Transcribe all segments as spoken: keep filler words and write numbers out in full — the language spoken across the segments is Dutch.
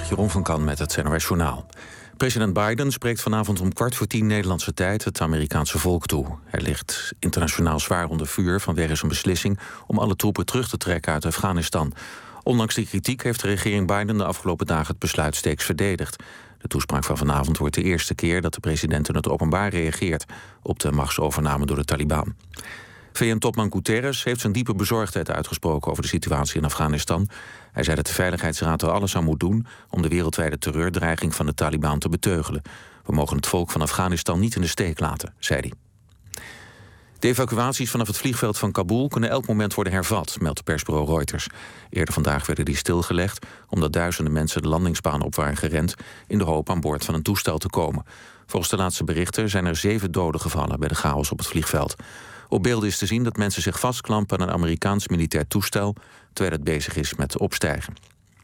Jeroen van Kan met het N O S Journaal. President Biden spreekt vanavond om kwart voor tien Nederlandse tijd het Amerikaanse volk toe. Hij ligt internationaal zwaar onder vuur vanwege zijn beslissing om alle troepen terug te trekken uit Afghanistan. Ondanks die kritiek heeft de regering Biden de afgelopen dagen het besluit steeds verdedigd. De toespraak van vanavond wordt de eerste keer dat de president in het openbaar reageert op de machtsovername door de Taliban. V N-topman Guterres heeft zijn diepe bezorgdheid uitgesproken over de situatie in Afghanistan. Hij zei dat de Veiligheidsraad er alles aan moet doen om de wereldwijde terreurdreiging van de Taliban te beteugelen. We mogen het volk van Afghanistan niet in de steek laten, zei hij. De evacuaties vanaf het vliegveld van Kabul kunnen elk moment worden hervat, meldt persbureau Reuters. Eerder vandaag werden die stilgelegd omdat duizenden mensen de landingsbaan op waren gerend in de hoop aan boord van een toestel te komen. Volgens de laatste berichten zijn er zeven doden gevallen bij de chaos op het vliegveld. Op beelden is te zien dat mensen zich vastklampen aan een Amerikaans militair toestel terwijl het bezig is met opstijgen.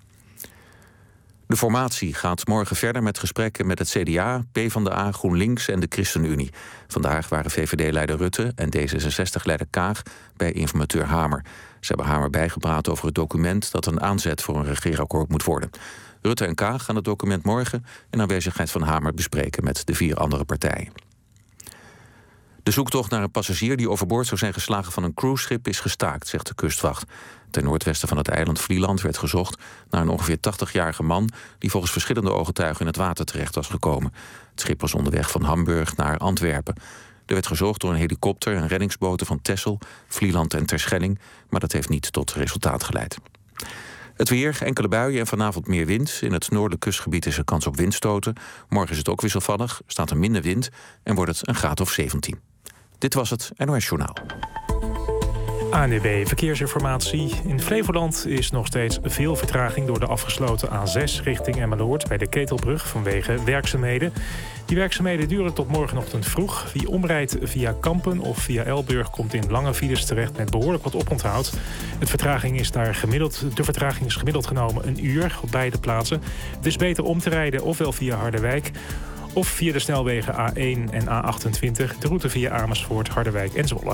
De formatie gaat morgen verder met gesprekken met het C D A, PvdA, GroenLinks en de ChristenUnie. Vandaag waren V V D-leider Rutte en D zesenzestig-leider Kaag bij informateur Hamer. Ze hebben Hamer bijgepraat over het document dat een aanzet voor een regeerakkoord moet worden. Rutte en Kaag gaan het document morgen in aanwezigheid van Hamer bespreken met de vier andere partijen. De zoektocht naar een passagier die overboord zou zijn geslagen van een cruiseschip is gestaakt, zegt de kustwacht. Ten noordwesten van het eiland Vlieland werd gezocht naar een ongeveer tachtigjarige man die volgens verschillende ooggetuigen in het water terecht was gekomen. Het schip was onderweg van Hamburg naar Antwerpen. Er werd gezocht door een helikopter en reddingsboten van Texel, Vlieland en Terschelling, maar dat heeft niet tot resultaat geleid. Het weer, enkele buien en vanavond meer wind. In het noordelijk kustgebied is er kans op windstoten. Morgen is het ook wisselvallig, staat er minder wind en wordt het een graad of zeventien. Dit was het N O S Journaal. A N W B Verkeersinformatie. In Flevoland is nog steeds veel vertraging door de afgesloten A zes richting Emmeloord bij de Ketelbrug vanwege werkzaamheden. Die werkzaamheden duren tot morgenochtend vroeg. Wie omrijdt via Kampen of via Elburg komt in lange files terecht met behoorlijk wat oponthoud. Het vertraging is daar gemiddeld, de vertraging is gemiddeld genomen een uur op beide plaatsen. Het is beter om te rijden ofwel via Harderwijk of via de snelwegen A één en A achtentwintig, de route via Amersfoort, Harderwijk en Zwolle.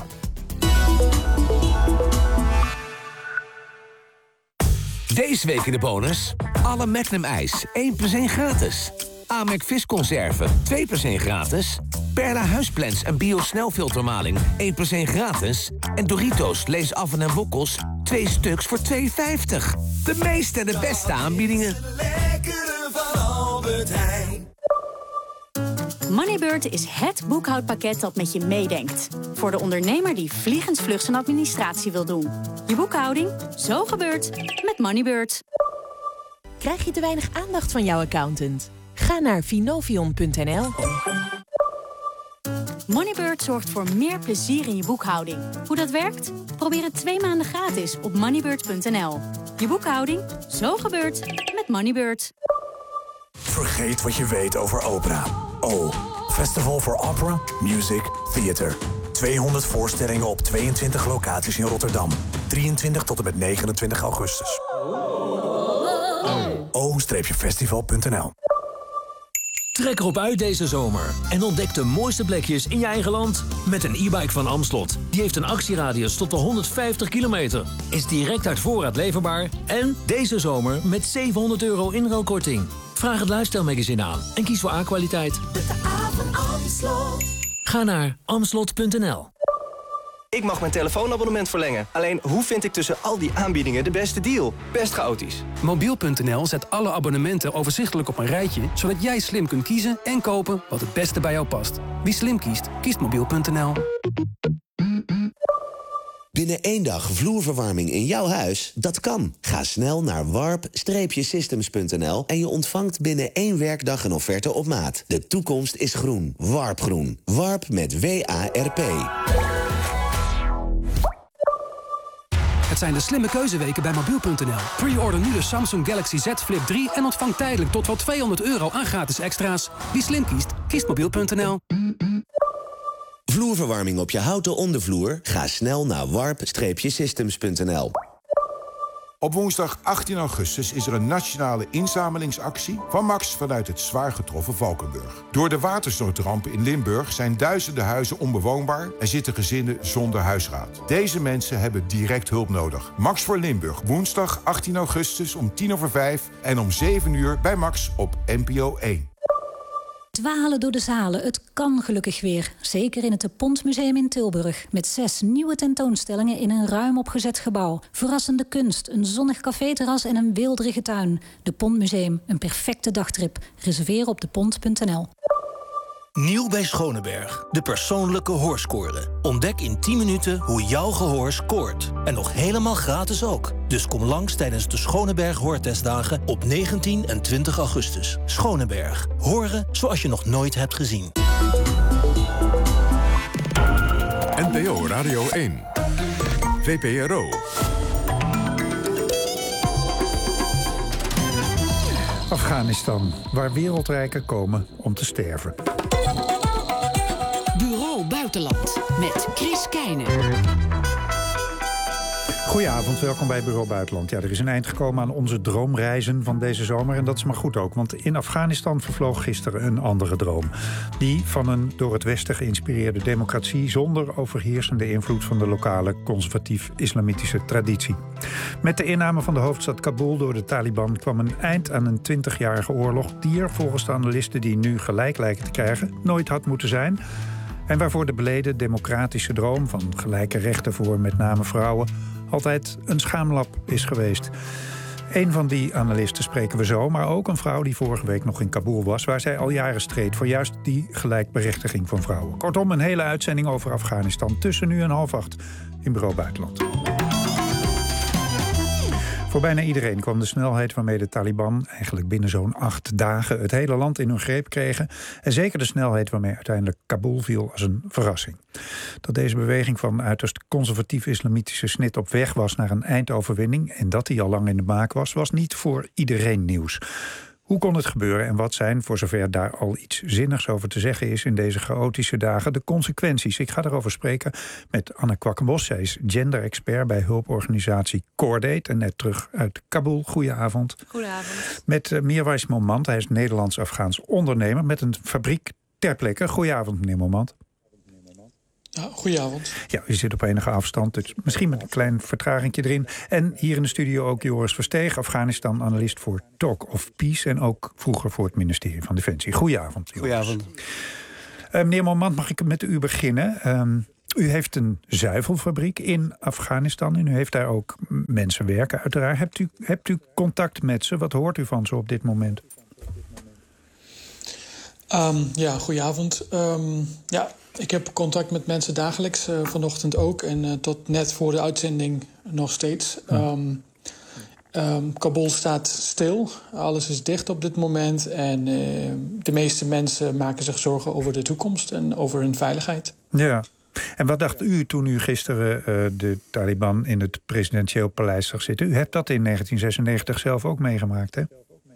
Deze week in de bonus. Alle Magnum ijs één plus één gratis. Amerk visconserven twee plus één gratis. Perla huisplants en bio snelfiltermaling één plus één gratis. En Doritos lees affen en wokkels twee stuks voor twee vijftig. De meeste en de beste aanbiedingen. Lekkere van Albert Heijn. Moneybird is het boekhoudpakket dat met je meedenkt. Voor de ondernemer die vliegensvlug zijn administratie wil doen. Je boekhouding, zo gebeurt met Moneybird. Krijg je te weinig aandacht van jouw accountant? Ga naar Finovion punt n l. Moneybird zorgt voor meer plezier in je boekhouding. Hoe dat werkt? Probeer het twee maanden gratis op moneybird punt n l. Je boekhouding, zo gebeurt met Moneybird. Vergeet wat je weet over opera. O, Festival for Opera, Music, Theater. tweehonderd voorstellingen op tweeëntwintig locaties in Rotterdam. drieëntwintig tot en met negenentwintig augustus. o festival punt n l. Trek erop uit deze zomer en ontdek de mooiste plekjes in je eigen land. Met een e-bike van Amstelot. Die heeft een actieradius tot wel honderdvijftig kilometer. Is direct uit voorraad leverbaar. En deze zomer met zevenhonderd euro inruilkorting. Vraag het Lifestyle Magazine aan en kies voor A-kwaliteit. Ga naar amstelot punt n l. Ik mag mijn telefoonabonnement verlengen. Alleen, hoe vind ik tussen al die aanbiedingen de beste deal? Best chaotisch. Mobiel punt n l zet alle abonnementen overzichtelijk op een rijtje, zodat jij slim kunt kiezen en kopen wat het beste bij jou past. Wie slim kiest, kiest mobiel punt n l. Binnen één dag vloerverwarming in jouw huis? Dat kan. Ga snel naar warp systems punt n l en je ontvangt binnen één werkdag een offerte op maat. De toekomst is groen. Warp Groen. Warp met W A R P. Het zijn de slimme keuzeweken bij mobiel punt n l. Pre-order nu de Samsung Galaxy Z Flip drie en ontvang tijdelijk tot wel tweehonderd euro aan gratis extra's. Wie slim kiest, kiest mobiel punt n l. Vloerverwarming op je houten ondervloer? Ga snel naar warp systems punt n l. Op woensdag achttien augustus is er een nationale inzamelingsactie van Max vanuit het zwaar getroffen Valkenburg. Door de watersnoodrampen in Limburg zijn duizenden huizen onbewoonbaar en zitten gezinnen zonder huisraad. Deze mensen hebben direct hulp nodig. Max voor Limburg, woensdag achttien augustus om tien over vijf en om zeven uur bij Max op N P O één. Dwalen door de zalen, het kan gelukkig weer. Zeker in het De Pont Museum in Tilburg. Met zes nieuwe tentoonstellingen in een ruim opgezet gebouw. Verrassende kunst, een zonnig caféterras en een weelderige tuin. De Pont Museum, een perfecte dagtrip. Reserveer op depont punt n l. Nieuw bij Schoneberg, de persoonlijke hoorscore. Ontdek in tien minuten hoe jouw gehoor scoort. En nog helemaal gratis ook. Dus kom langs tijdens de Schoneberg Hoortestdagen op negentien en twintig augustus. Schoneberg. Horen zoals je nog nooit hebt gezien. N P O Radio één. V P R O. Afghanistan, waar wereldrijken komen om te sterven. Bureau Buitenland met Chris Keijnen. Goedenavond, welkom bij Bureau Buitenland. Ja, er is een eind gekomen aan onze droomreizen van deze zomer. En dat is maar goed ook, want in Afghanistan vervloog gisteren een andere droom. Die van een door het Westen geïnspireerde democratie zonder overheersende invloed van de lokale conservatief-islamitische traditie. Met de inname van de hoofdstad Kabul door de Taliban kwam een eind aan een twintigjarige oorlog die er volgens de analisten die nu gelijk lijken te krijgen nooit had moeten zijn. En waarvoor de beleden democratische droom van gelijke rechten voor met name vrouwen altijd een schaamlap is geweest. Een van die analisten spreken we zo, maar ook een vrouw die vorige week nog in Kabul was, waar zij al jaren streed voor juist die gelijkberechtiging van vrouwen. Kortom, een hele uitzending over Afghanistan tussen nu en half acht in Bureau Buitenland. Voor bijna iedereen kwam de snelheid waarmee de Taliban eigenlijk binnen zo'n acht dagen het hele land in hun greep kregen. En zeker de snelheid waarmee uiteindelijk Kabul viel als een verrassing. Dat deze beweging van uiterst conservatief-islamitische snit op weg was naar een eindoverwinning en dat die al lang in de maak was, was niet voor iedereen nieuws. Hoe kon het gebeuren en wat zijn, voor zover daar al iets zinnigs over te zeggen is in deze chaotische dagen, de consequenties? Ik ga erover spreken met Anne Quackenbos. Zij is gender-expert bij hulporganisatie Cordate en net terug uit Kabul. Goedenavond. Goedenavond. Met uh, Mirwais Momand. Hij is Nederlands-Afghaans ondernemer met een fabriek ter plekke. Goedenavond, meneer Momand. Ja, goedenavond. Ja, u zit op enige afstand, dus misschien met een klein vertragingje erin. En hier in de studio ook Joris Versteeg, Afghanistan-analyst voor Talk of Peace en ook vroeger voor het ministerie van Defensie. Goedenavond, Joris. Goedenavond. Uh, meneer Momand, mag ik met u beginnen? Um, u heeft een zuivelfabriek in Afghanistan en u heeft daar ook mensen werken uiteraard. Hebt u, hebt u contact met ze? Wat hoort u van ze op dit moment? Um, ja, goedenavond. Um, ja, ik heb contact met mensen dagelijks, uh, vanochtend ook. En uh, tot net voor de uitzending nog steeds. Um, um, Kabul staat stil. Alles is dicht op dit moment. En uh, de meeste mensen maken zich zorgen over de toekomst en over hun veiligheid. Ja. En wat dacht u toen u gisteren uh, de Taliban in het presidentieel paleis zag zitten? U hebt dat in negentien zesennegentig zelf ook meegemaakt, hè?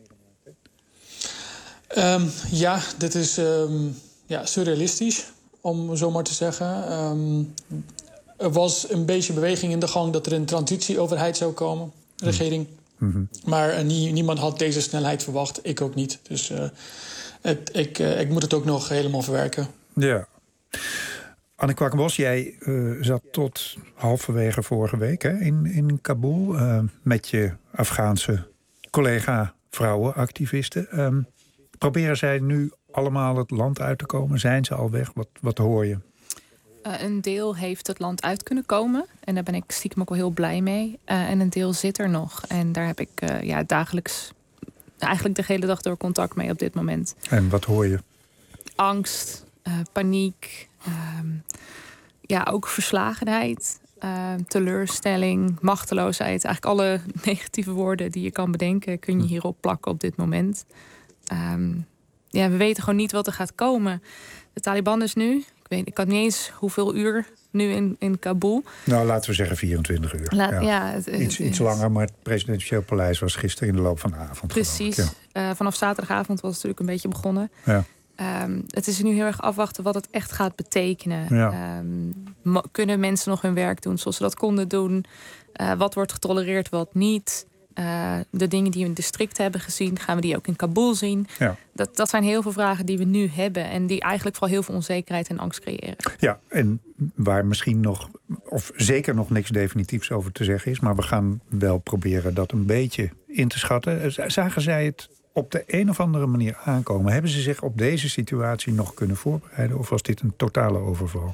Um, ja, dit is um, ja, surrealistisch, om zo maar te zeggen. Um, er was een beetje beweging in de gang dat er een transitieoverheid zou komen, regering. Mm-hmm. Maar uh, nie, niemand had deze snelheid verwacht, ik ook niet. Dus uh, het, ik, uh, ik moet het ook nog helemaal verwerken. Ja. Anne Quackenbos, jij uh, zat tot halverwege vorige week hè, in, in Kabul uh, met je Afghaanse collega vrouwenactivisten. Um, Proberen zij nu allemaal het land uit te komen? Zijn ze al weg? Wat, wat hoor je? Uh, een deel heeft het land uit kunnen komen. En daar ben ik stiekem ook wel heel blij mee. Uh, en een deel zit er nog. En daar heb ik uh, ja, dagelijks, eigenlijk de hele dag door contact mee op dit moment. En wat hoor je? Angst, uh, paniek. Uh, ja, ook verslagenheid. Uh, teleurstelling, machteloosheid. Eigenlijk alle negatieve woorden die je kan bedenken kun je hierop plakken op dit moment. Um, ja, we weten gewoon niet wat er gaat komen. De Taliban is nu, ik weet, ik had niet eens hoeveel uur nu in, in Kabul. Nou, laten we zeggen vierentwintig uur. Laat, ja. Ja, het, iets, iets langer, maar het presidentieel paleis was gisteren in de loop van de avond. Precies. Ja. Uh, vanaf zaterdagavond was het natuurlijk een beetje begonnen. Ja. Um, het is nu heel erg afwachten wat het echt gaat betekenen. Ja. Um, mo- kunnen mensen nog hun werk doen zoals ze dat konden doen? Uh, wat wordt getolereerd, wat niet? Uh, de dingen die we in het district hebben gezien, gaan we die ook in Kabul zien? Ja. Dat, dat zijn heel veel vragen die we nu hebben en die eigenlijk vooral heel veel onzekerheid en angst creëren. Ja, en waar misschien nog, of zeker nog niks definitiefs over te zeggen is, maar we gaan wel proberen dat een beetje in te schatten. Zagen zij het op de een of andere manier aankomen? Hebben ze zich op deze situatie nog kunnen voorbereiden of was dit een totale overval?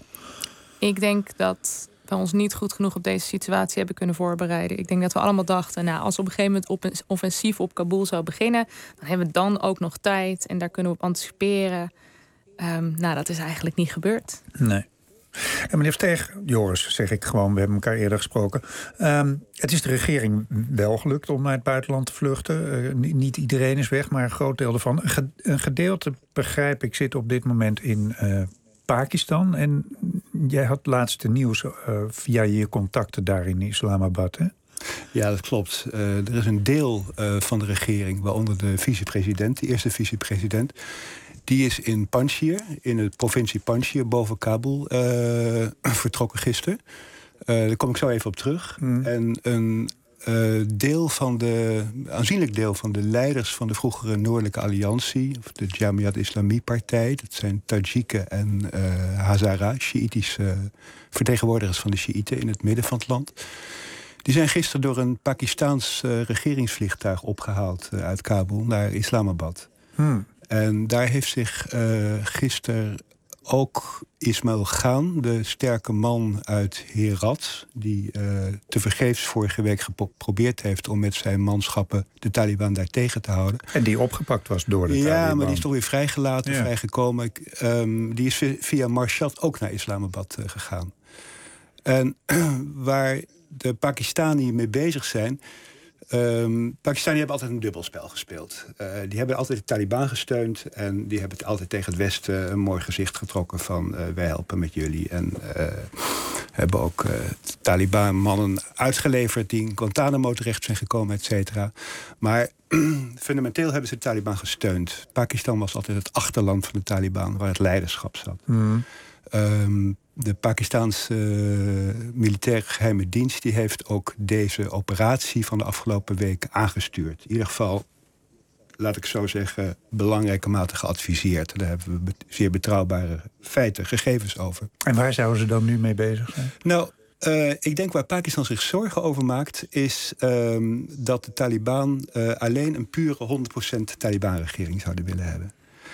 Ik denk dat we ons niet goed genoeg op deze situatie hebben kunnen voorbereiden. Ik denk dat we allemaal dachten, nou, als op een gegeven moment op een offensief op Kabul zou beginnen, dan hebben we dan ook nog tijd en daar kunnen we op anticiperen. Um, nou, dat is eigenlijk niet gebeurd. Nee. En meneer Steeg, Joris, zeg ik gewoon, we hebben elkaar eerder gesproken. Um, het is de regering wel gelukt om naar het buitenland te vluchten. Uh, niet iedereen is weg, maar een groot deel ervan. Een, ge- een gedeelte, begrijp ik, zit op dit moment in uh, Pakistan. En jij had laatste nieuws uh, via je contacten daar in Islamabad, hè? Ja, dat klopt. Uh, er is een deel uh, van de regering, waaronder de vicepresident, de eerste vicepresident, die is in Panjshir, in de provincie Panjshir, boven Kabul, uh, vertrokken gisteren. Uh, daar kom ik zo even op terug. Mm. En een uh, deel van de, aanzienlijk deel van de leiders van de vroegere Noordelijke Alliantie, of de Jamiat Islami-partij, dat zijn Tajiken en uh, Hazara, Sjiïtische vertegenwoordigers van de Sjiïten in het midden van het land. Die zijn gisteren door een Pakistaans uh, regeringsvliegtuig opgehaald uh, uit Kabul naar Islamabad. Hmm. En daar heeft zich uh, gisteren ook Ismail Khan, de sterke man uit Herat, die uh, tevergeefs vorige week geprobeerd heeft om met zijn manschappen de Taliban daar tegen te houden. En die opgepakt was door de ja, Taliban. Ja, maar die is toch weer vrijgelaten, ja. vrijgekomen. Um, die is via Mashhad ook naar Islamabad uh, gegaan. En waar de Pakistani mee bezig zijn. Um, Pakistani hebben altijd een dubbelspel gespeeld. Uh, die hebben altijd de Taliban gesteund en die hebben het altijd tegen het Westen een mooi gezicht getrokken van uh, wij helpen met jullie. En uh, hebben ook uh, Taliban-mannen uitgeleverd die in Guantanamo terecht zijn gekomen, et cetera. Maar fundamenteel hebben ze de Taliban gesteund. Pakistan was altijd het achterland van de Taliban, waar het leiderschap zat. Mm. Um, de Pakistaanse uh, militaire geheime dienst die heeft ook deze operatie van de afgelopen week aangestuurd. In ieder geval, laat ik zo zeggen, belangrijke mate geadviseerd. Daar hebben we zeer betrouwbare feiten, gegevens over. En waar zouden ze dan nu mee bezig zijn? Nou, uh, ik denk waar Pakistan zich zorgen over maakt, is um, dat de Taliban uh, alleen een pure honderd procent Taliban-regering zouden willen hebben.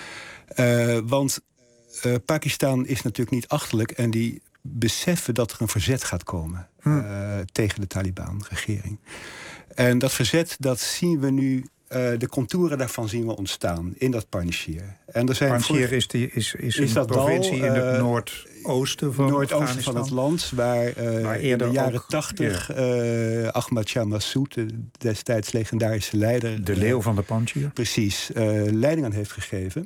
Uh, want Uh, Pakistan is natuurlijk niet achterlijk en die beseffen dat er een verzet gaat komen uh, hm. tegen de Taliban-regering. En dat verzet, dat zien we nu, uh, de contouren daarvan zien we ontstaan in dat Panjshir. En er zijn Panjshir voor... is, die, is, is, is een provincie dal, uh, in het noordoosten van noordoosten van het land, waar, uh, waar in de jaren tachtig uh, Ahmad Shah Massoud, de destijds legendarische leider, de leeuw van de Panjshir, precies, uh, leiding aan heeft gegeven.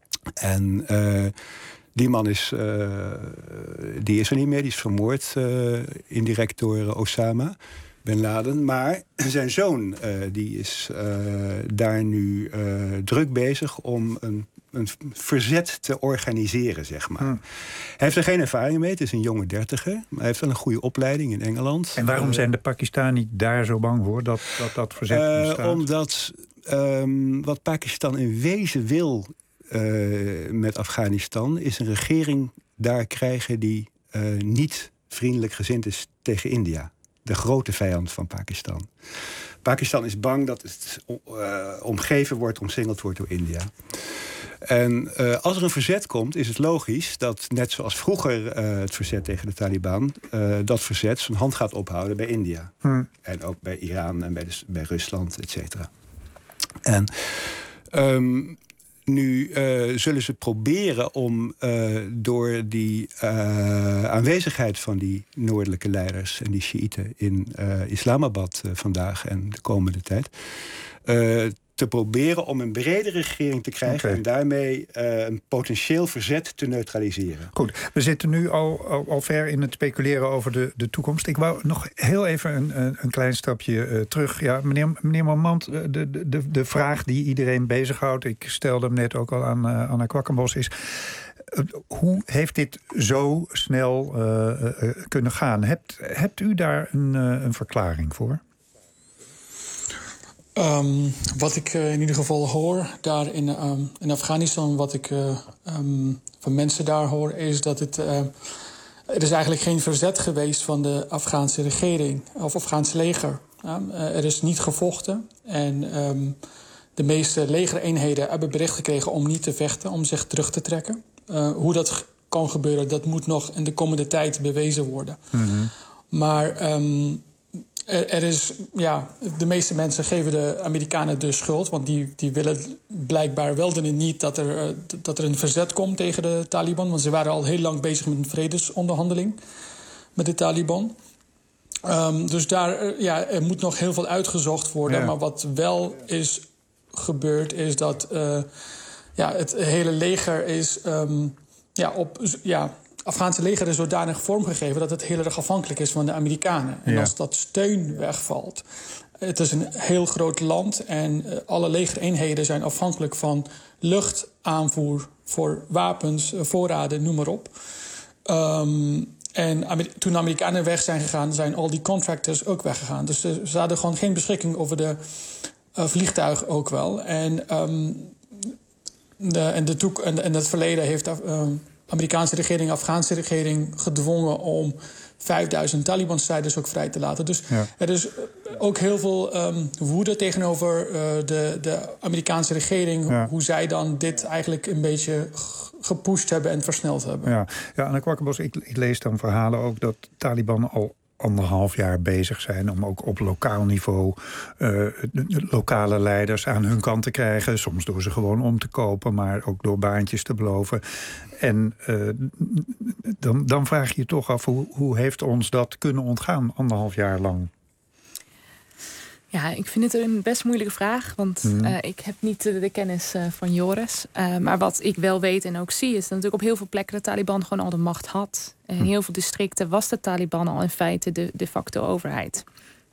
En uh, die man is, uh, die is er niet meer, die is vermoord uh, indirect door uh, Osama Bin Laden. Maar zijn zoon uh, die is uh, daar nu uh, druk bezig om een, een verzet te organiseren, zeg maar. Hmm. Hij heeft er geen ervaring mee, het is een jonge dertiger. Maar hij heeft wel een goede opleiding in Engeland. En waarom zijn de Pakistani daar zo bang voor, dat dat, dat verzet ontstaat? Uh, omdat um, wat Pakistan in wezen wil Uh, met Afghanistan is een regering daar krijgen die uh, niet vriendelijk gezind is tegen India. De grote vijand van Pakistan. Pakistan is bang dat het uh, omgeven wordt, omsingeld wordt door India. En uh, als er een verzet komt, is het logisch dat, net zoals vroeger uh, het verzet tegen de Taliban, uh, dat verzet zijn hand gaat ophouden bij India. Hmm. En ook bij Iran en bij, de, bij Rusland, et cetera. En Um, Nu uh, zullen ze proberen om uh, door die uh, aanwezigheid van die noordelijke leiders en die Sjiïten in uh, Islamabad uh, vandaag en de komende tijd Uh, te proberen om een bredere regering te krijgen... Okay. en daarmee uh, een potentieel verzet te neutraliseren. Goed, we zitten nu al, al, al ver in het speculeren over de, de toekomst. Ik wou nog heel even een, een klein stapje uh, terug. Ja, meneer, meneer Momant, de, de, de vraag die iedereen bezighoudt... ik stelde hem net ook al aan uh, Anna Quackenbos, is... Uh, hoe heeft dit zo snel uh, uh, kunnen gaan? Hebt, hebt u daar een, uh, een verklaring voor? Um, wat ik uh, in ieder geval hoor daar in, um, in Afghanistan... wat ik uh, um, van mensen daar hoor, is dat het... Uh, er is eigenlijk geen verzet geweest van de Afghaanse regering... of Afghaanse leger. Ja, uh, er is niet gevochten. En um, de meeste legereenheden hebben bericht gekregen om niet te vechten... om zich terug te trekken. Uh, hoe dat kan gebeuren, dat moet nog in de komende tijd bewezen worden. Mm-hmm. Maar... Um, Er is, ja, de meeste mensen geven de Amerikanen de schuld... want die, die willen blijkbaar wel dan niet dat er, dat er een verzet komt tegen de Taliban... want ze waren al heel lang bezig met een vredesonderhandeling met de Taliban. Um, dus daar, ja, er moet nog heel veel uitgezocht worden. Ja. Maar wat wel is gebeurd is dat uh, ja, het hele leger is um, ja, op... Ja, Afghaanse leger is zodanig vormgegeven dat het heel erg afhankelijk is van de Amerikanen. En ja. als dat steun wegvalt... Het is een heel groot land en uh, alle legereenheden zijn afhankelijk van luchtaanvoer voor wapens, uh, voorraden, noem maar op. Um, en Amer- toen de Amerikanen weg zijn gegaan, zijn al die contractors ook weggegaan. Dus uh, ze hadden gewoon geen beschikking over de uh, vliegtuigen ook wel. En, um, de, en, de toek- en, en het verleden heeft... Uh, Amerikaanse regering, de Afghaanse regering gedwongen om vijfduizend Taliban-strijders ook vrij te laten. Dus ja. er is ook heel veel um, woede tegenover uh, de, de Amerikaanse regering... Ja. hoe zij dan dit eigenlijk een beetje gepusht hebben en versneld hebben. Ja, ja Anna Quackenbos, ik, ik lees dan verhalen ook dat Taliban al anderhalf jaar bezig zijn om ook op lokaal niveau uh, lokale leiders aan hun kant te krijgen. Soms door ze gewoon om te kopen, maar ook door baantjes te beloven. En uh, dan, dan vraag je je toch af, hoe, hoe heeft ons dat kunnen ontgaan anderhalf jaar lang? Ja, ik vind het een best moeilijke vraag. Want mm. uh, ik heb niet de, de kennis uh, van Joris. Uh, maar wat ik wel weet en ook zie... is dat natuurlijk op heel veel plekken de Taliban gewoon al de macht had. En in heel veel districten was de Taliban al in feite de de facto overheid.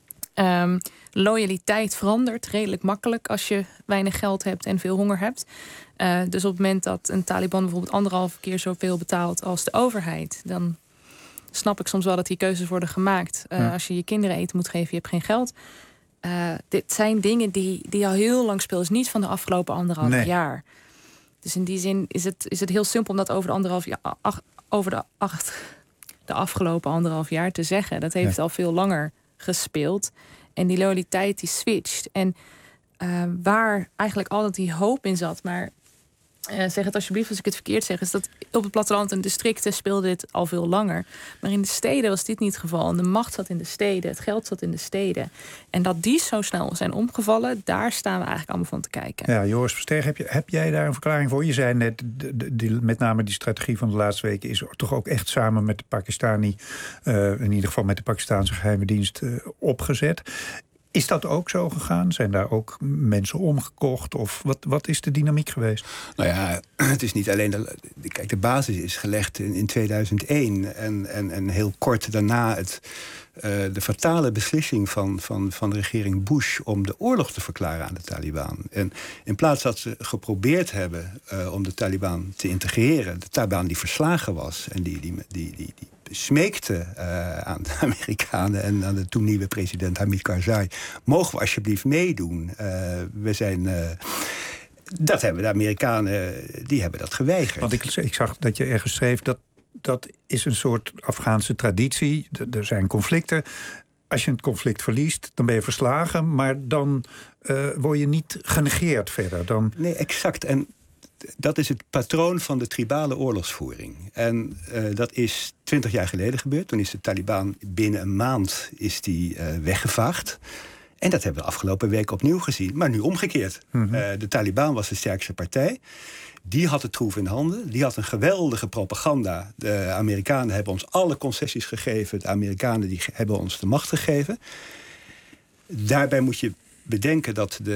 Um, loyaliteit verandert redelijk makkelijk als je weinig geld hebt en veel honger hebt. Uh, dus op het moment dat een Taliban bijvoorbeeld anderhalve keer zoveel betaalt als de overheid... dan snap ik soms wel dat die keuzes worden gemaakt. Uh, ja. Als je je kinderen eten moet geven, je hebt geen geld... Uh, dit zijn dingen die, die al heel lang spelen. Dus niet van de afgelopen anderhalf nee. jaar. Dus in die zin is het, is het heel simpel om dat over de anderhalf jaar, ach, over de, acht, de afgelopen anderhalf jaar te zeggen. Dat heeft ja. al veel langer gespeeld. En die loyaliteit die switcht. En uh, waar eigenlijk altijd die hoop in zat, maar uh, zeg het alsjeblieft als ik het verkeerd zeg, is dat op het platteland en districten speelde dit al veel langer. Maar in de steden was dit niet het geval. En de macht zat in de steden, het geld zat in de steden. En dat die zo snel zijn omgevallen, daar staan we eigenlijk allemaal van te kijken. Ja, Joris Versteeg, heb, je, heb jij daar een verklaring voor? Je zei net, de, de, die, met name die strategie van de laatste weken is toch ook echt samen met de Pakistani, uh, in ieder geval met de Pakistaanse geheime dienst, uh, opgezet. Is dat ook zo gegaan? Zijn daar ook mensen omgekocht? Of wat, wat is de dynamiek geweest? Nou ja, het is niet alleen... De, kijk, de basis is gelegd in, in tweeduizend één. En, en, en heel kort daarna het, uh, de fatale beslissing van, van, van de regering Bush om de oorlog te verklaren aan de Taliban. En in plaats dat ze geprobeerd hebben uh, om de Taliban te integreren... de Taliban die verslagen was en die... die, die, die, die smeekte uh, aan de Amerikanen en aan de toen nieuwe president Hamid Karzai... mogen we alsjeblieft meedoen? Uh, we zijn... Uh, dat hebben de Amerikanen, die hebben dat geweigerd. Want ik, ik zag dat je ergens schreef, dat, dat is een soort Afghaanse traditie. Er zijn conflicten. Als je het conflict verliest, dan ben je verslagen... maar dan uh, word je niet genegeerd verder. Dan... Nee, exact. En dat is het patroon van de tribale oorlogsvoering. En uh, dat is twintig jaar geleden gebeurd. Toen is de Taliban binnen een maand is die, uh, weggevaagd. En dat hebben we afgelopen week opnieuw gezien. Maar nu omgekeerd. Mm-hmm. Uh, de Taliban was de sterkste partij. Die had de troef in handen. Die had een geweldige propaganda. De Amerikanen hebben ons alle concessies gegeven. De Amerikanen die hebben ons de macht gegeven. Daarbij moet je bedenken dat de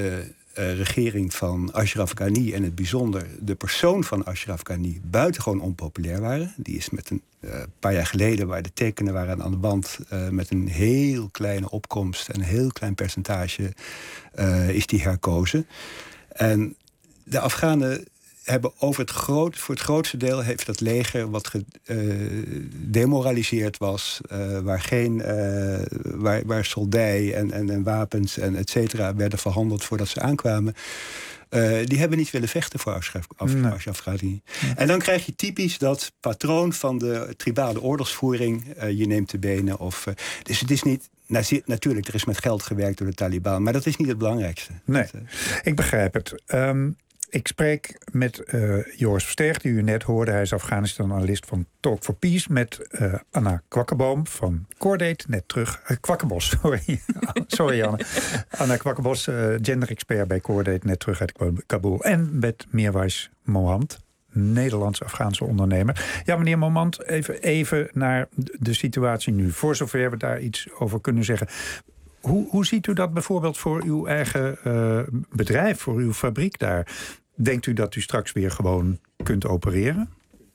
uh, regering van Ashraf Ghani en in het bijzonder de persoon van Ashraf Ghani buitengewoon onpopulair waren. Die is met een uh, paar jaar geleden, waar de tekenen waren aan de wand, uh, met een heel kleine opkomst en een heel klein percentage uh, is die herkozen. En de Afghanen hebben over het groot, voor het grootste deel heeft dat leger wat gedemoraliseerd uh, was, uh, waar geen uh, waar, waar soldij en, en, en wapens en et cetera werden verhandeld voordat ze aankwamen. Uh, die hebben niet willen vechten voor Ashraf, nee. Ashraf Ghani. Nee. En dan krijg je typisch dat patroon van de tribale oorlogsvoering. Uh, je neemt de benen. Of, uh, dus het is niet. Natuurlijk, er is met geld gewerkt door de Taliban, maar dat is niet het belangrijkste. Nee, dat, uh, ik begrijp het. Um, Ik spreek met uh, Joris Versteeg, die u net hoorde. Hij is Afghanistan-analyst van Talk for Peace. Met uh, Anna Kwakkenboom van Cordate, net terug. Uh, Kwakkenbos, sorry. sorry, Anne. Anna Kwakkenbos, uh, gender-expert bij Cordate, net terug uit Kabul. En met Mirwais Mohand, Nederlands-Afghaanse ondernemer. Ja, meneer Mohand, even, even naar de situatie nu. Voor zover we daar iets over kunnen zeggen. Hoe, hoe ziet u dat bijvoorbeeld voor uw eigen uh, bedrijf, voor uw fabriek daar? Denkt u dat u straks weer gewoon kunt opereren?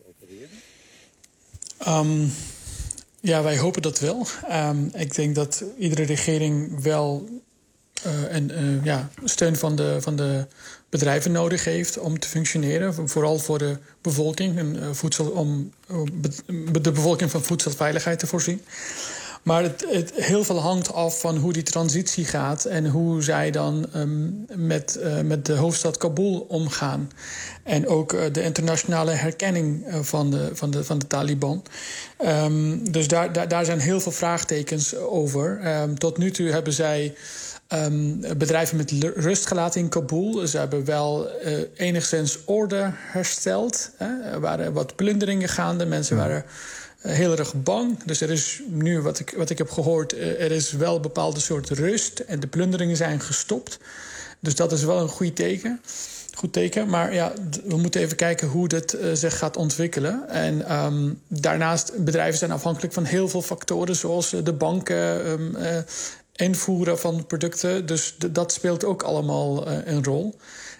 Um, ja, wij hopen dat wel. Um, ik denk dat iedere regering wel uh, een uh, ja, steun van de, van de bedrijven nodig heeft om te functioneren. Vooral voor de bevolking, en, uh, voedsel, om uh, be- de bevolking van voedselveiligheid te voorzien. Maar het, het, heel veel hangt af van hoe die transitie gaat en hoe zij dan um, met, uh, met de hoofdstad Kabul omgaan. En ook uh, de internationale herkenning uh, van, de, van, de, van de Taliban. Um, dus daar, daar, daar zijn heel veel vraagtekens over. Um, tot nu toe hebben zij um, bedrijven met rust gelaten in Kabul. Ze hebben wel uh, enigszins orde hersteld. Hè. Er waren wat plunderingen gaande. Mensen ja. waren heel erg bang. Dus er is nu, wat ik, wat ik heb gehoord, er is wel een bepaalde soort rust. En de plunderingen zijn gestopt. Dus dat is wel een goed teken. Goed teken. Maar ja, we moeten even kijken hoe dat uh, zich gaat ontwikkelen. En um, daarnaast, bedrijven zijn afhankelijk van heel veel factoren, zoals de banken, um, uh, invoeren van producten. Dus d- dat speelt ook allemaal uh, een rol.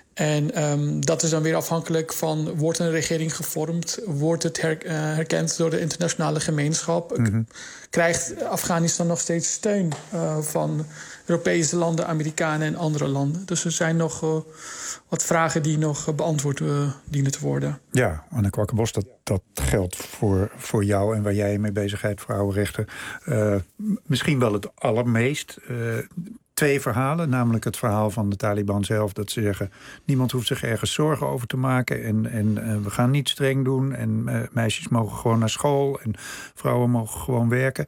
En um, dat is dan weer afhankelijk van, wordt een regering gevormd? Wordt het her, uh, herkend door de internationale gemeenschap? Mm-hmm. Krijgt Afghanistan nog steeds steun uh, van Europese landen, Amerikanen en andere landen? Dus er zijn nog uh, wat vragen die nog uh, beantwoord uh, dienen te worden. Ja, Anne Kwakkenbos, dat, dat geldt voor, voor jou en waar jij je mee bezig bent, vrouwenrechten. Uh, misschien wel het allermeest. Uh, Twee verhalen, namelijk het verhaal van de Taliban zelf, dat ze zeggen, niemand hoeft zich ergens zorgen over te maken en, en uh, we gaan niet streng doen en uh, meisjes mogen gewoon naar school en vrouwen mogen gewoon werken.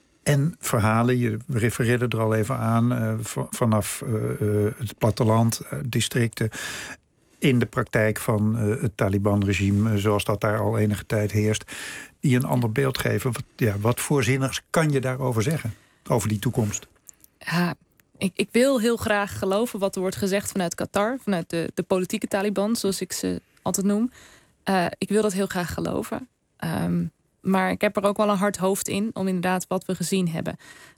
En verhalen, je refereerde er al even aan, uh, v- vanaf uh, uh, het platteland, uh, districten, in de praktijk van uh, het Taliban-regime, uh, zoals dat daar al enige tijd heerst, die een ander beeld geven. Wat, ja, wat voorzinnigs kan je daarover zeggen, over die toekomst? Ja. Ik, ik wil heel graag geloven wat er wordt gezegd vanuit Qatar, vanuit de, de politieke Taliban, zoals ik ze altijd noem. Uh, ik wil dat heel graag geloven. Um, maar ik heb er ook wel een hard hoofd in om inderdaad wat we gezien hebben.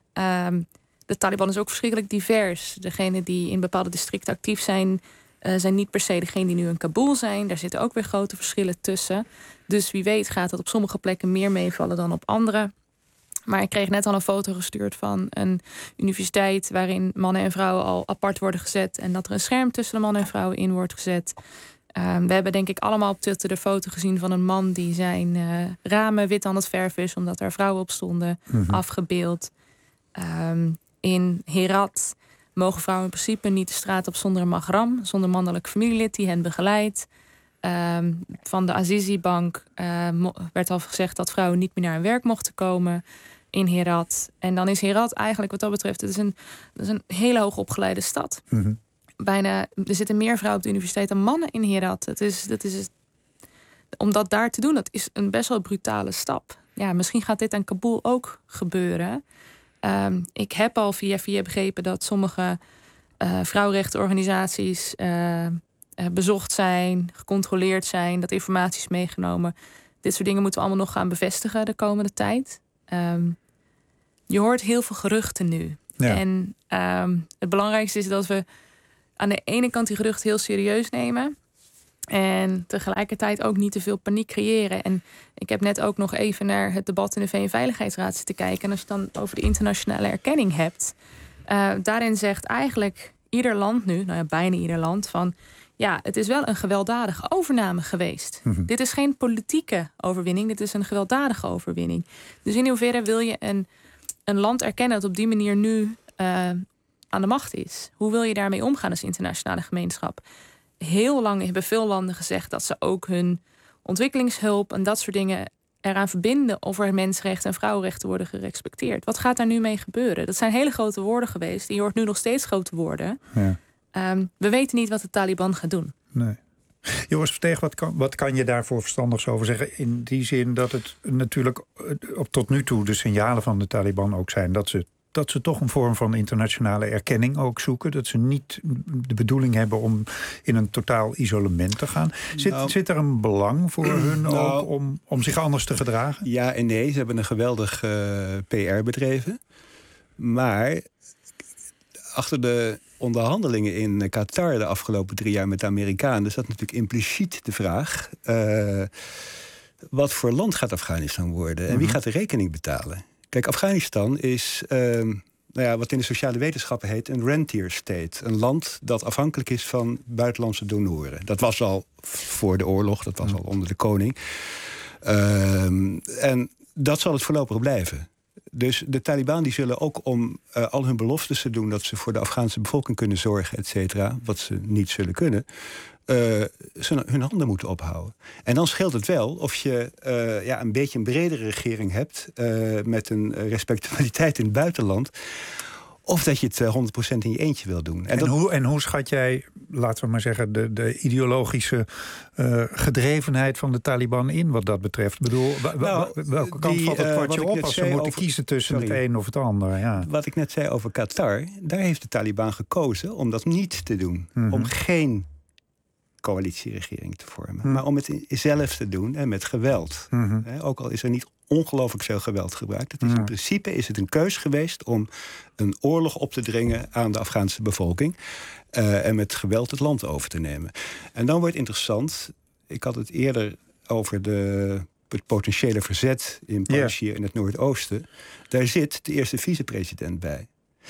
Um, de Taliban is ook verschrikkelijk divers. Degenen die in bepaalde districten actief zijn, uh, zijn niet per se degenen die nu in Kabul zijn. Daar zitten ook weer grote verschillen tussen. Dus wie weet gaat het op sommige plekken meer meevallen dan op andere. Maar ik kreeg net al een foto gestuurd van een universiteit waarin mannen en vrouwen al apart worden gezet en dat er een scherm tussen de mannen en vrouwen in wordt gezet. Um, we hebben denk ik allemaal op Twitter de foto gezien van een man die zijn uh, ramen wit aan het verven is omdat er vrouwen op stonden, mm-hmm. afgebeeld. Um, in Herat mogen vrouwen in principe niet de straat op zonder een mahram, zonder mannelijk familielid die hen begeleidt. Um, van de Azizi-bank uh, mo- werd al gezegd dat vrouwen niet meer naar hun werk mochten komen in Herat. En dan is Herat eigenlijk wat dat betreft, het is een, het is een hele hoog opgeleide stad. Mm-hmm. Bijna, er zitten meer vrouwen op de universiteit dan mannen in Herat. Het is, dat is, om dat daar te doen, dat is een best wel brutale stap. Ja, misschien gaat dit aan Kabul ook gebeuren. Um, ik heb al via via begrepen dat sommige uh, vrouwenrechtenorganisaties Uh, bezocht zijn, gecontroleerd zijn, dat informatie is meegenomen. Dit soort dingen moeten we allemaal nog gaan bevestigen de komende tijd. Um, je hoort heel veel geruchten nu. Ja. En um, het belangrijkste is dat we aan de ene kant die geruchten heel serieus nemen. En tegelijkertijd ook niet te veel paniek creëren. En ik heb net ook nog even naar het debat in de V N-veiligheidsraad zitten kijken. En als je het dan over de internationale erkenning hebt. Uh, daarin zegt eigenlijk ieder land nu, nou ja, bijna ieder land, van ja, het is wel een gewelddadige overname geweest. Mm-hmm. Dit is geen politieke overwinning, dit is een gewelddadige overwinning. Dus in hoeverre wil je een, een land erkennen dat op die manier nu uh, aan de macht is? Hoe wil je daarmee omgaan als internationale gemeenschap? Heel lang hebben veel landen gezegd dat ze ook hun ontwikkelingshulp en dat soort dingen eraan verbinden of er mensenrechten en vrouwenrechten worden gerespecteerd. Wat gaat daar nu mee gebeuren? Dat zijn hele grote woorden geweest. En je hoort nu nog steeds grote woorden. Ja. Um, we weten niet wat de Taliban gaat doen. Nee. Joris Versteeg, wat kan, wat kan je daarvoor verstandigs over zeggen? In die zin dat het natuurlijk op tot nu toe de signalen van de Taliban ook zijn dat ze dat ze toch een vorm van internationale erkenning ook zoeken. Dat ze niet de bedoeling hebben om in een totaal isolement te gaan. Zit, nou, zit er een belang voor hun nou, ook om, om zich anders te gedragen? Ja en nee, ze hebben een geweldig uh, P R bedreven. Maar achter de onderhandelingen in Qatar de afgelopen drie jaar met de Amerikanen zat natuurlijk impliciet de vraag Uh, wat voor land gaat Afghanistan worden? En wie gaat de rekening betalen? Kijk, Afghanistan is uh, nou ja, wat in de sociale wetenschappen heet een rentier state. Een land dat afhankelijk is van buitenlandse donoren. Dat was al voor de oorlog, dat was al onder de koning. Uh, en dat zal het voorlopig blijven. Dus de Taliban die zullen ook om uh, al hun beloftes te doen dat ze voor de Afghaanse bevolking kunnen zorgen, et cetera, wat ze niet zullen kunnen, Uh, ze hun handen moeten ophouden. En dan scheelt het wel of je uh, ja, een beetje een bredere regering hebt Uh, met een respectabiliteit in het buitenland, of dat je het honderd procent in je eentje wil doen. En, en, dat... hoe, en hoe schat jij, laten we maar zeggen, de, de ideologische uh, gedrevenheid van de Taliban in wat dat betreft? Ik bedoel, nou, welke kant die, valt het kwartje uh, op als ze moeten over... kiezen tussen Sorry. het een of het ander? Ja. Wat ik net zei over Qatar, daar heeft de Taliban gekozen om dat niet te doen. Mm-hmm. Om geen coalitieregering te vormen. Hmm. Maar om het zelf te doen en met geweld. Hmm. He, ook al is er niet ongelooflijk veel geweld gebruikt. Het is hmm. In principe is het een keus geweest om een oorlog op te dringen aan de Afghaanse bevolking Uh, en met geweld het land over te nemen. En dan wordt het interessant. Ik had het eerder over de, het potentiële verzet in Panjshir yeah. in het Noordoosten. Daar zit de eerste vicepresident bij.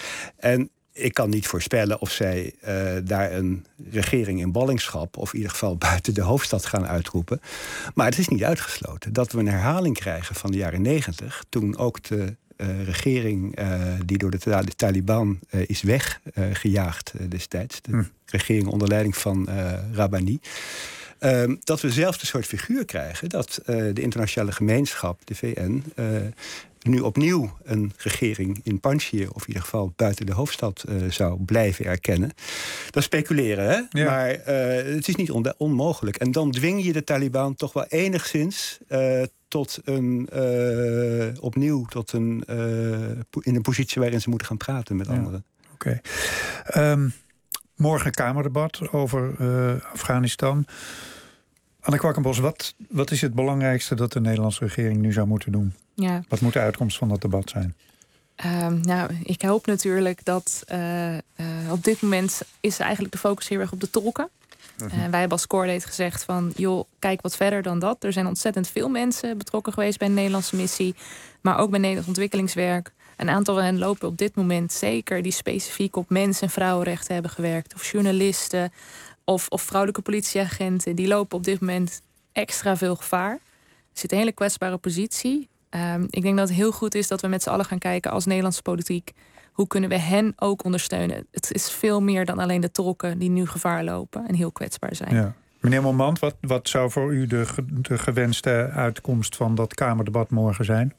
En ik kan niet voorspellen of zij uh, daar een regering in ballingschap, of in ieder geval buiten de hoofdstad gaan uitroepen. Maar het is niet uitgesloten dat we een herhaling krijgen van de jaren negentig, toen ook de uh, regering uh, die door de, de Taliban uh, is weggejaagd uh, destijds, de hm. regering onder leiding van uh, Rabbani, Uh, dat we zelf een soort figuur krijgen dat uh, de internationale gemeenschap, de V N, Uh, nu opnieuw een regering in Panjshir, of in ieder geval buiten de hoofdstad, uh, zou blijven erkennen. Dat speculeren, hè? Ja. Maar uh, het is niet on- onmogelijk. En dan dwing je de Taliban toch wel enigszins uh, tot een uh, opnieuw tot een uh, in een positie waarin ze moeten gaan praten met ja. anderen. Oké. Okay. Um, morgen Kamerdebat over uh, Afghanistan. Anne Quackenbos, wat, wat is het belangrijkste dat de Nederlandse regering nu zou moeten doen? Ja. Wat moet de uitkomst van dat debat zijn? Um, nou, ik hoop natuurlijk dat uh, uh, op dit moment is eigenlijk de focus heel erg op de tolken. Uh-huh. Uh, wij hebben als Cordate gezegd van, joh, kijk wat verder dan dat. Er zijn ontzettend veel mensen betrokken geweest bij de Nederlandse missie, maar ook bij Nederlands ontwikkelingswerk. Een aantal van hen lopen op dit moment zeker die specifiek op mens- en vrouwenrechten hebben gewerkt, of journalisten, of, of vrouwelijke politieagenten. Die lopen op dit moment extra veel gevaar. Er zit een hele kwetsbare positie. Um, ik denk dat het heel goed is dat we met z'n allen gaan kijken als Nederlandse politiek, hoe kunnen we hen ook ondersteunen? Het is veel meer dan alleen de tolken die nu gevaar lopen en heel kwetsbaar zijn. Ja. Meneer Momant, wat, wat zou voor u de, de gewenste uitkomst van dat Kamerdebat morgen zijn?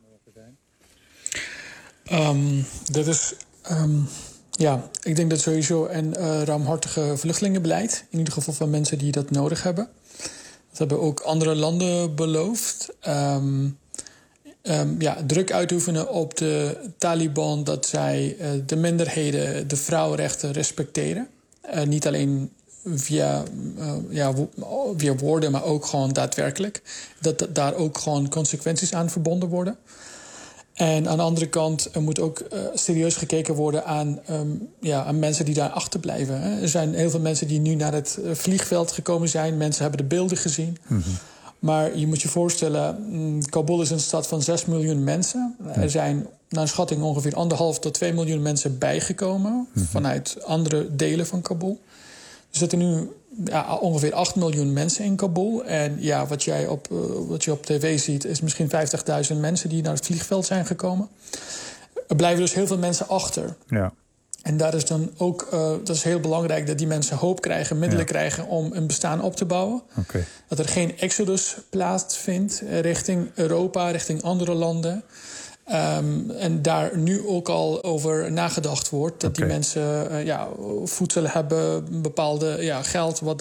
Um, dat is, um, ja, ik denk dat sowieso een uh, ruimhartige vluchtelingenbeleid, in ieder geval van mensen die dat nodig hebben. Dat hebben ook andere landen beloofd. Um, Um, ja, druk uitoefenen op de Taliban dat zij uh, de minderheden, de vrouwenrechten respecteren. Uh, niet alleen via, uh, ja, wo- via woorden, maar ook gewoon daadwerkelijk. Dat, dat daar ook gewoon consequenties aan verbonden worden. En aan de andere kant er moet ook uh, serieus gekeken worden aan, um, ja, aan mensen die daar achterblijven. Hè. Er zijn heel veel mensen die nu naar het vliegveld gekomen zijn. Mensen hebben de beelden gezien. Mm-hmm. Maar je moet je voorstellen, um, Kabul is een stad van zes miljoen mensen. Ja. Er zijn naar een schatting ongeveer anderhalf tot twee miljoen mensen bijgekomen. Mm-hmm. Vanuit andere delen van Kabul. Er zitten nu ja, ongeveer acht miljoen mensen in Kabul. En ja, wat, jij op, uh, wat je op tv ziet is misschien vijftigduizend mensen die naar het vliegveld zijn gekomen. Er blijven dus heel veel mensen achter. Ja. En daar is dan ook, uh, dat is heel belangrijk dat die mensen hoop krijgen, middelen ja. krijgen om een bestaan op te bouwen. Okay. Dat er geen exodus plaatsvindt richting Europa, richting andere landen. Um, en daar nu ook al over nagedacht wordt. Dat okay. die mensen uh, ja, voedsel hebben, bepaalde ja, geld wat